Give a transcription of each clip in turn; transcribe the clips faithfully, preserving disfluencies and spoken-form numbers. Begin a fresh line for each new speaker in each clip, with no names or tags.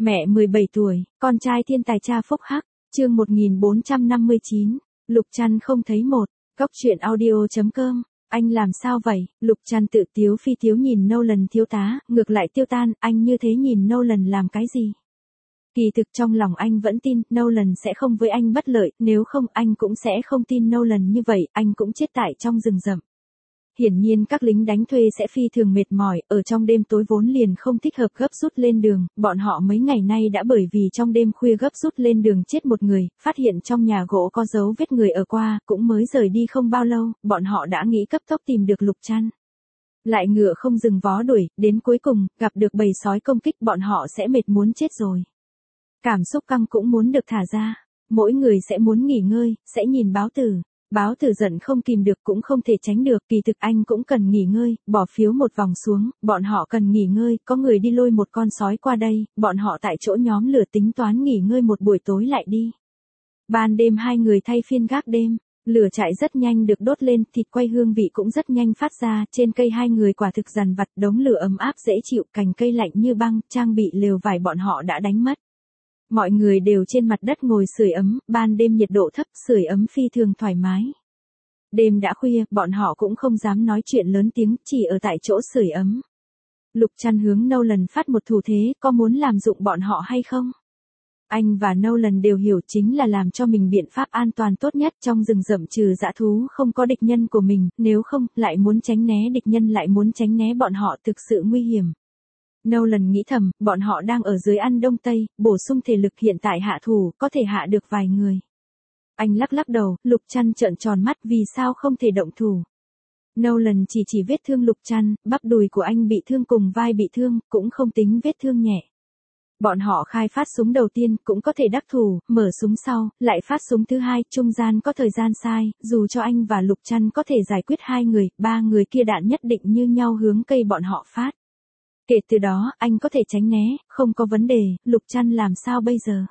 Mẹ mười bảy tuổi, con trai thiên tài cha phúc hắc, chương một nghìn bốn trăm năm mươi chín, Lục Trăn không thấy một, Cóc truyện audio.com, anh làm sao vậy? Lục Trăn tự tiếu phi tiếu nhìn Nolan thiếu tá, ngược lại tiêu tan, anh như thế nhìn Nolan làm cái gì? Kỳ thực trong lòng anh vẫn tin Nolan sẽ không với anh bất lợi, nếu không anh cũng sẽ không tin Nolan như vậy, anh cũng chết tại trong rừng rậm. Hiển nhiên các lính đánh thuê sẽ phi thường mệt mỏi, ở trong đêm tối vốn liền không thích hợp gấp rút lên đường, bọn họ mấy ngày nay đã bởi vì trong đêm khuya gấp rút lên đường chết một người, phát hiện trong nhà gỗ có dấu vết người ở qua, cũng mới rời đi không bao lâu, bọn họ đã nghĩ cấp tốc tìm được Lục Trăn. Lại ngựa không dừng vó đuổi, đến cuối cùng, gặp được bầy sói công kích bọn họ sẽ mệt muốn chết rồi. Cảm xúc căng cũng muốn được thả ra, mỗi người sẽ muốn nghỉ ngơi, sẽ nhìn báo tử. Báo tử giận không kìm được cũng không thể tránh được, kỳ thực anh cũng cần nghỉ ngơi, bỏ phiếu một vòng xuống, bọn họ cần nghỉ ngơi, có người đi lôi một con sói qua đây, bọn họ tại chỗ nhóm lửa tính toán nghỉ ngơi một buổi tối lại đi. Ban đêm hai người thay phiên gác đêm, lửa trại rất nhanh được đốt lên, thịt quay hương vị cũng rất nhanh phát ra, trên cây hai người quả thực dằn vặt, đống lửa ấm áp dễ chịu, cành cây lạnh như băng, trang bị lều vải bọn họ đã đánh mất. Mọi người đều trên mặt đất ngồi sưởi ấm, ban đêm nhiệt độ thấp, sưởi ấm phi thường thoải mái. Đêm đã khuya, bọn họ cũng không dám nói chuyện lớn tiếng, chỉ ở tại chỗ sưởi ấm. Lục Trăn hướng Nolan phát một thủ thế, có muốn làm dụng bọn họ hay không? Anh và Nolan đều hiểu chính là làm cho mình biện pháp an toàn tốt nhất trong rừng rậm trừ dã thú không có địch nhân của mình, nếu không, lại muốn tránh né địch nhân lại muốn tránh né bọn họ thực sự nguy hiểm. Nolan nghĩ thầm, bọn họ đang ở dưới ăn đông tây, bổ sung thể lực hiện tại hạ thủ, có thể hạ được vài người. Anh lắc lắc đầu, Lục Trăn trợn tròn mắt vì sao không thể động thủ. Nolan chỉ chỉ vết thương Lục Trăn, bắp đùi của anh bị thương cùng vai bị thương, cũng không tính vết thương nhẹ. Bọn họ khai phát súng đầu tiên, cũng có thể đắc thủ, mở súng sau, lại phát súng thứ hai, trung gian có thời gian sai, dù cho anh và Lục Trăn có thể giải quyết hai người, ba người kia đạn nhất định như nhau hướng cây bọn họ phát. Kể từ đó, anh có thể tránh né, không có vấn đề, Lục Trăn làm sao bây giờ?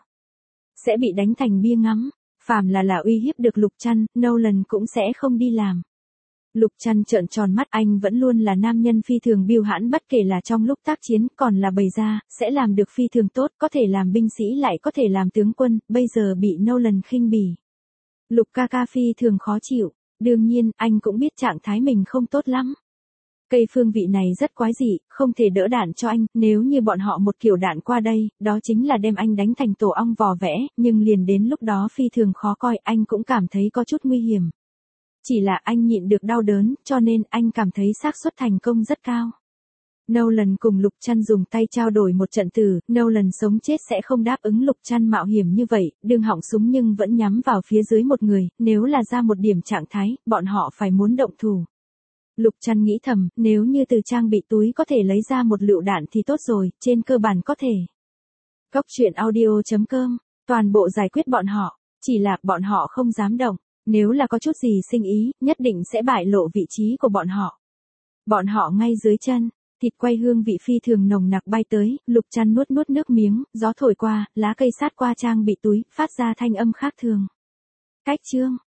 Sẽ bị đánh thành bia ngắm, phàm là là uy hiếp được Lục Trăn, Nolan cũng sẽ không đi làm. Lục Trăn trợn tròn mắt, anh vẫn luôn là nam nhân phi thường biêu hãn bất kể là trong lúc tác chiến, còn là bày ra, sẽ làm được phi thường tốt, có thể làm binh sĩ lại có thể làm tướng quân, bây giờ bị Nolan khinh bỉ. Lục ca ca phi thường khó chịu, đương nhiên, anh cũng biết trạng thái mình không tốt lắm. Cây phương vị này rất quái dị, không thể đỡ đạn cho anh, nếu như bọn họ một kiểu đạn qua đây, đó chính là đem anh đánh thành tổ ong vò vẽ, nhưng liền đến lúc đó phi thường khó coi, anh cũng cảm thấy có chút nguy hiểm. Chỉ là anh nhịn được đau đớn, cho nên anh cảm thấy xác suất thành công rất cao. Nolan cùng Lục Trăn dùng tay trao đổi một trận tử, Nolan sống chết sẽ không đáp ứng Lục Trăn mạo hiểm như vậy, đương họng súng nhưng vẫn nhắm vào phía dưới một người, nếu là ra một điểm trạng thái, bọn họ phải muốn động thủ. Lục Trăn nghĩ thầm, nếu như từ trang bị túi có thể lấy ra một lựu đạn thì tốt rồi, trên cơ bản có thể. Cóc truyện audio.com, toàn bộ giải quyết bọn họ, chỉ là bọn họ không dám động, nếu là có chút gì sinh ý, nhất định sẽ bại lộ vị trí của bọn họ. Bọn họ ngay dưới chân, thịt quay hương vị phi thường nồng nặc bay tới, Lục Trăn nuốt nuốt nước miếng, gió thổi qua, lá cây sát qua trang bị túi, phát ra thanh âm khác thường. Cách chương